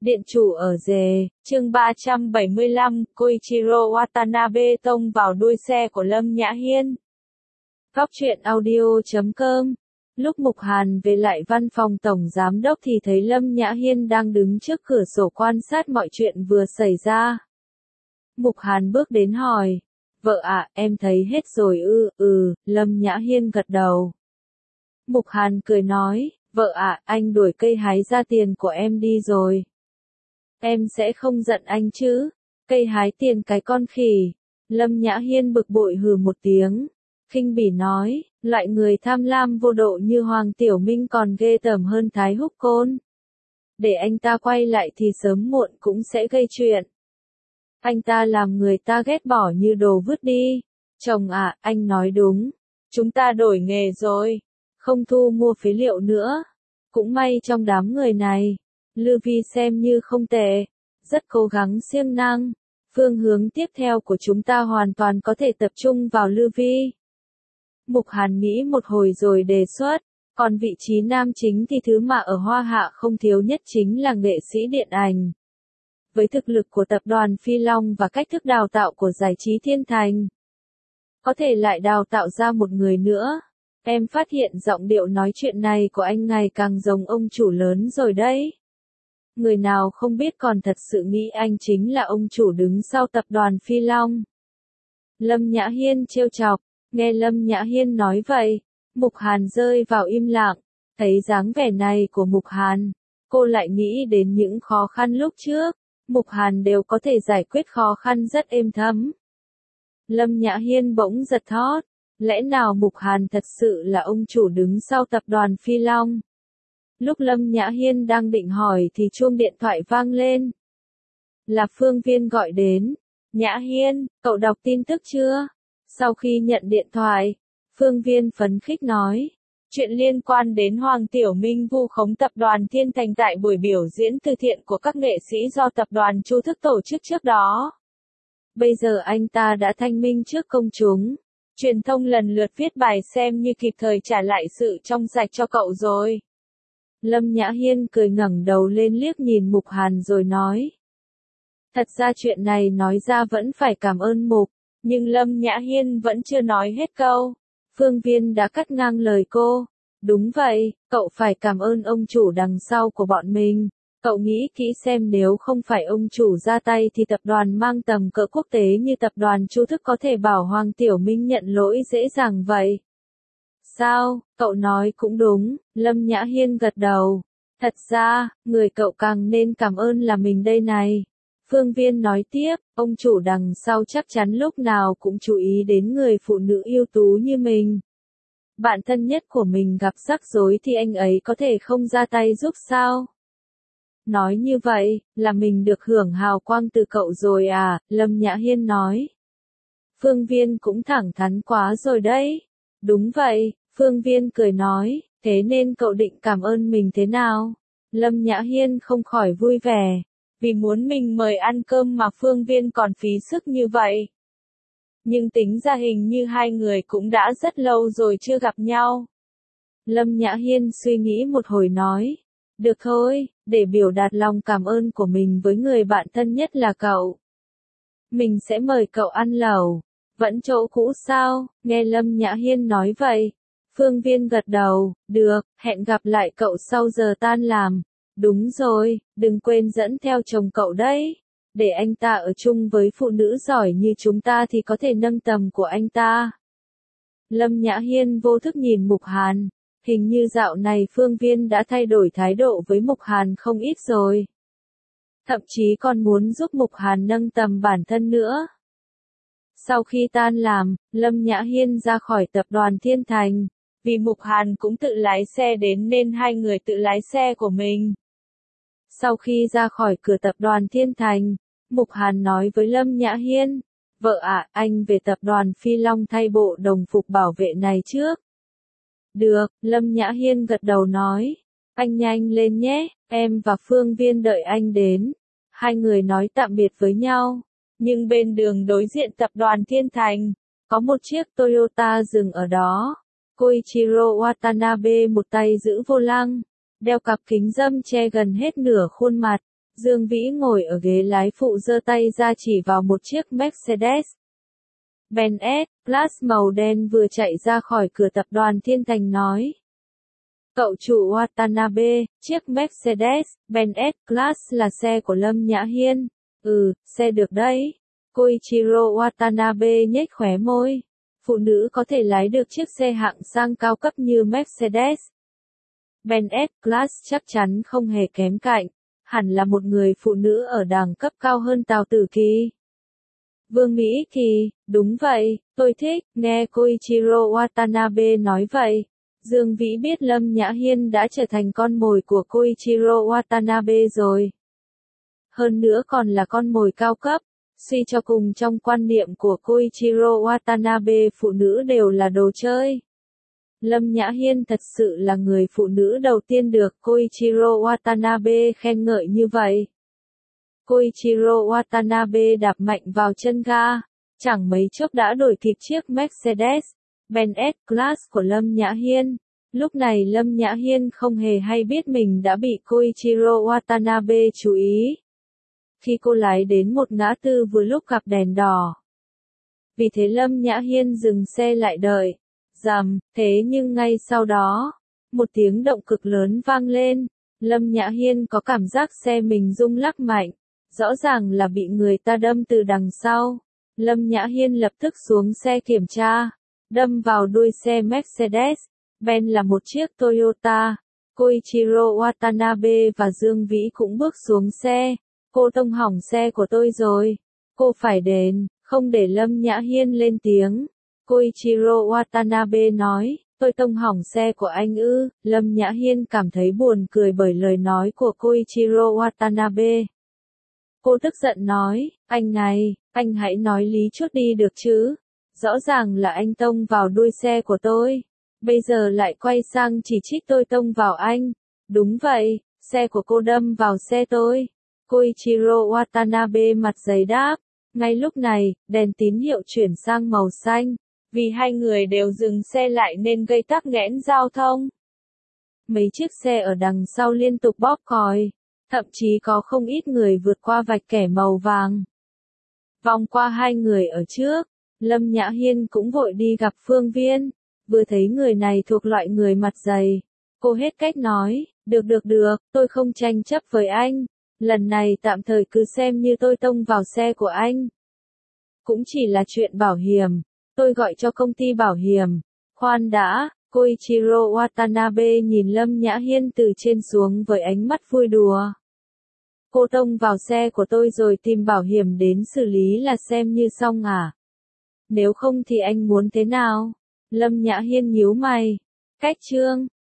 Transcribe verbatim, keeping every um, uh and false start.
Điện chủ ở rề, chương ba trăm bảy mươi lăm, Koichiro Watanabe tông vào đuôi xe của Lâm Nhã Hiên. Góc truyện audio chấm com. Lúc Mục Hàn về lại văn phòng tổng giám đốc thì thấy Lâm Nhã Hiên đang đứng trước cửa sổ quan sát mọi chuyện vừa xảy ra. Mục Hàn bước đến hỏi, vợ ạ, em thấy hết rồi ư, ừ, Lâm Nhã Hiên gật đầu. Mục Hàn cười nói, vợ ạ, anh đuổi cây hái ra tiền của em đi rồi. Em sẽ không giận anh chứ, cây hái tiền cái con khỉ. Lâm Nhã Hiên bực bội hừ một tiếng, khinh bỉ nói, loại người tham lam vô độ như Hoàng Tiểu Minh còn ghê tởm hơn Thái Húc Côn. Để anh ta quay lại thì sớm muộn cũng sẽ gây chuyện. Anh ta làm người ta ghét bỏ như đồ vứt đi. Chồng ạ, anh nói đúng. Chúng ta đổi nghề rồi. Không thu mua phế liệu nữa. Cũng may trong đám người này, Lư Vi xem như không tệ. Rất cố gắng siêng năng. Phương hướng tiếp theo của chúng ta hoàn toàn có thể tập trung vào Lư Vi. Mục Hàn nghĩ một hồi rồi đề xuất. Còn vị trí nam chính thì thứ mà ở Hoa Hạ không thiếu nhất chính là nghệ sĩ điện ảnh. Với thực lực của tập đoàn Phi Long và cách thức đào tạo của giải trí Thiên Thành, có thể lại đào tạo ra một người nữa. Em phát hiện giọng điệu nói chuyện này của anh ngày càng giống ông chủ lớn rồi đấy. Người nào không biết còn thật sự nghĩ anh chính là ông chủ đứng sau tập đoàn Phi Long. Lâm Nhã Hiên trêu chọc, nghe Lâm Nhã Hiên nói vậy, Mục Hàn rơi vào im lặng, thấy dáng vẻ này của Mục Hàn, cô lại nghĩ đến những khó khăn lúc trước. Mục Hàn đều có thể giải quyết khó khăn rất êm thấm. Lâm Nhã Hiên bỗng giật thót, lẽ nào Mục Hàn thật sự là ông chủ đứng sau tập đoàn Phi Long? Lúc Lâm Nhã Hiên đang định hỏi thì chuông điện thoại vang lên. Là Phương Viên gọi đến. Nhã Hiên, cậu đọc tin tức chưa? Sau khi nhận điện thoại, Phương Viên phấn khích nói. Chuyện liên quan đến Hoàng Tiểu Minh vu khống tập đoàn Thiên Thành tại buổi biểu diễn từ thiện của các nghệ sĩ do tập đoàn Chu Thức tổ chức trước đó. Bây giờ anh ta đã thanh minh trước công chúng. Truyền thông lần lượt viết bài xem như kịp thời trả lại sự trong sạch cho cậu rồi. Lâm Nhã Hiên cười ngẩng đầu lên liếc nhìn Mục Hàn rồi nói. Thật ra chuyện này nói ra vẫn phải cảm ơn Mục, nhưng Lâm Nhã Hiên vẫn chưa nói hết câu. Phương Viên đã cắt ngang lời cô. Đúng vậy, cậu phải cảm ơn ông chủ đằng sau của bọn mình. Cậu nghĩ kỹ xem nếu không phải ông chủ ra tay thì tập đoàn mang tầm cỡ quốc tế như tập đoàn Chu Thức có thể bảo Hoàng Tiểu Minh nhận lỗi dễ dàng vậy. Sao, cậu nói cũng đúng, Lâm Nhã Hiên gật đầu. Thật ra, người cậu càng nên cảm ơn là mình đây này. Phương Viên nói tiếp, ông chủ đằng sau chắc chắn lúc nào cũng chú ý đến người phụ nữ ưu tú như mình. Bạn thân nhất của mình gặp rắc rối thì anh ấy có thể không ra tay giúp sao? Nói như vậy, là mình được hưởng hào quang từ cậu rồi à, Lâm Nhã Hiên nói. Phương Viên cũng thẳng thắn quá rồi đấy. Đúng vậy, Phương Viên cười nói, thế nên cậu định cảm ơn mình thế nào? Lâm Nhã Hiên không khỏi vui vẻ. Vì muốn mình mời ăn cơm mà Phương Viên còn phí sức như vậy. Nhưng tính ra hình như hai người cũng đã rất lâu rồi chưa gặp nhau. Lâm Nhã Hiên suy nghĩ một hồi nói. Được thôi, để biểu đạt lòng cảm ơn của mình với người bạn thân nhất là cậu. Mình sẽ mời cậu ăn lẩu. Vẫn chỗ cũ sao? Nghe Lâm Nhã Hiên nói vậy. Phương Viên gật đầu, được, hẹn gặp lại cậu sau giờ tan làm. Đúng rồi, đừng quên dẫn theo chồng cậu đấy. Để anh ta ở chung với phụ nữ giỏi như chúng ta thì có thể nâng tầm của anh ta. Lâm Nhã Hiên vô thức nhìn Mục Hàn. Hình như dạo này Phương Viên đã thay đổi thái độ với Mục Hàn không ít rồi. Thậm chí còn muốn giúp Mục Hàn nâng tầm bản thân nữa. Sau khi tan làm, Lâm Nhã Hiên ra khỏi tập đoàn Thiên Thành. Vì Mục Hàn cũng tự lái xe đến nên hai người tự lái xe của mình. Sau khi ra khỏi cửa tập đoàn Thiên Thành, Mục Hàn nói với Lâm Nhã Hiên, vợ ạ, anh về tập đoàn Phi Long thay bộ đồng phục bảo vệ này trước. Được, Lâm Nhã Hiên gật đầu nói, anh nhanh lên nhé, em và Phương Viên đợi anh đến. Hai người nói tạm biệt với nhau, nhưng bên đường đối diện tập đoàn Thiên Thành, có một chiếc Toyota dừng ở đó. Koichiro Watanabe một tay giữ vô lăng, đeo cặp kính râm che gần hết nửa khuôn mặt, Dương Vĩ ngồi ở ghế lái phụ giơ tay ra chỉ vào một chiếc Mercedes Benz S-Class màu đen vừa chạy ra khỏi cửa tập đoàn Thiên Thành nói. Cậu chủ Watanabe, chiếc Mercedes Benz S-Class là xe của Lâm Nhã Hiên. Ừ, xe được đấy. Koichiro Watanabe nhếch khóe môi. Phụ nữ có thể lái được chiếc xe hạng sang cao cấp như Mercedes Benz S-Class chắc chắn không hề kém cạnh. Hẳn là một người phụ nữ ở đẳng cấp cao hơn Tào Tử Kỳ. Vương Mỹ Kỳ, đúng vậy, tôi thích, nghe Koichiro Watanabe nói vậy. Dương Vĩ biết Lâm Nhã Hiên đã trở thành con mồi của Koichiro Watanabe rồi. Hơn nữa còn là con mồi cao cấp. Suy cho cùng trong quan niệm của Koichiro Watanabe phụ nữ đều là đồ chơi. Lâm Nhã Hiên thật sự là người phụ nữ đầu tiên được Koichiro Watanabe khen ngợi như vậy. Koichiro Watanabe đạp mạnh vào chân ga, chẳng mấy chốc đã đuổi kịp chiếc Mercedes Benz S-Class của Lâm Nhã Hiên. Lúc này Lâm Nhã Hiên không hề hay biết mình đã bị Koichiro Watanabe chú ý. Khi cô lái đến một ngã tư vừa lúc gặp đèn đỏ. Vì thế Lâm Nhã Hiên dừng xe lại đợi. Rầm, thế nhưng ngay sau đó, một tiếng động cực lớn vang lên. Lâm Nhã Hiên có cảm giác xe mình rung lắc mạnh. Rõ ràng là bị người ta đâm từ đằng sau. Lâm Nhã Hiên lập tức xuống xe kiểm tra. Đâm vào đuôi xe Mercedes Benz là một chiếc Toyota. Koichiro Watanabe và Dương Vĩ cũng bước xuống xe. Cô tông hỏng xe của tôi rồi. Cô phải đền, không để Lâm Nhã Hiên lên tiếng. Koichiro Watanabe nói, tôi tông hỏng xe của anh ư. Lâm Nhã Hiên cảm thấy buồn cười bởi lời nói của Koichiro Watanabe. Cô tức giận nói, anh này, anh hãy nói lý chút đi được chứ. Rõ ràng là anh tông vào đuôi xe của tôi. Bây giờ lại quay sang chỉ trích tôi tông vào anh. Đúng vậy, xe của cô đâm vào xe tôi. Koichiro Watanabe mặt dày đáp. Ngay lúc này, đèn tín hiệu chuyển sang màu xanh. Vì hai người đều dừng xe lại nên gây tắc nghẽn giao thông. Mấy chiếc xe ở đằng sau liên tục bóp còi. Thậm chí có không ít người vượt qua vạch kẻ màu vàng. Vòng qua hai người ở trước, Lâm Nhã Hiên cũng vội đi gặp Phương Viên. Vừa thấy người này thuộc loại người mặt dày. Cô hết cách nói, được được được, tôi không tranh chấp với anh. Lần này tạm thời cứ xem như tôi tông vào xe của anh. Cũng chỉ là chuyện bảo hiểm. Tôi gọi cho công ty bảo hiểm. Khoan đã, Koichiro Watanabe nhìn Lâm Nhã Hiên từ trên xuống với ánh mắt vui đùa. Cô tông vào xe của tôi rồi tìm bảo hiểm đến xử lý là xem như xong à? Nếu không thì anh muốn thế nào? Lâm Nhã Hiên nhíu mày. Cách chương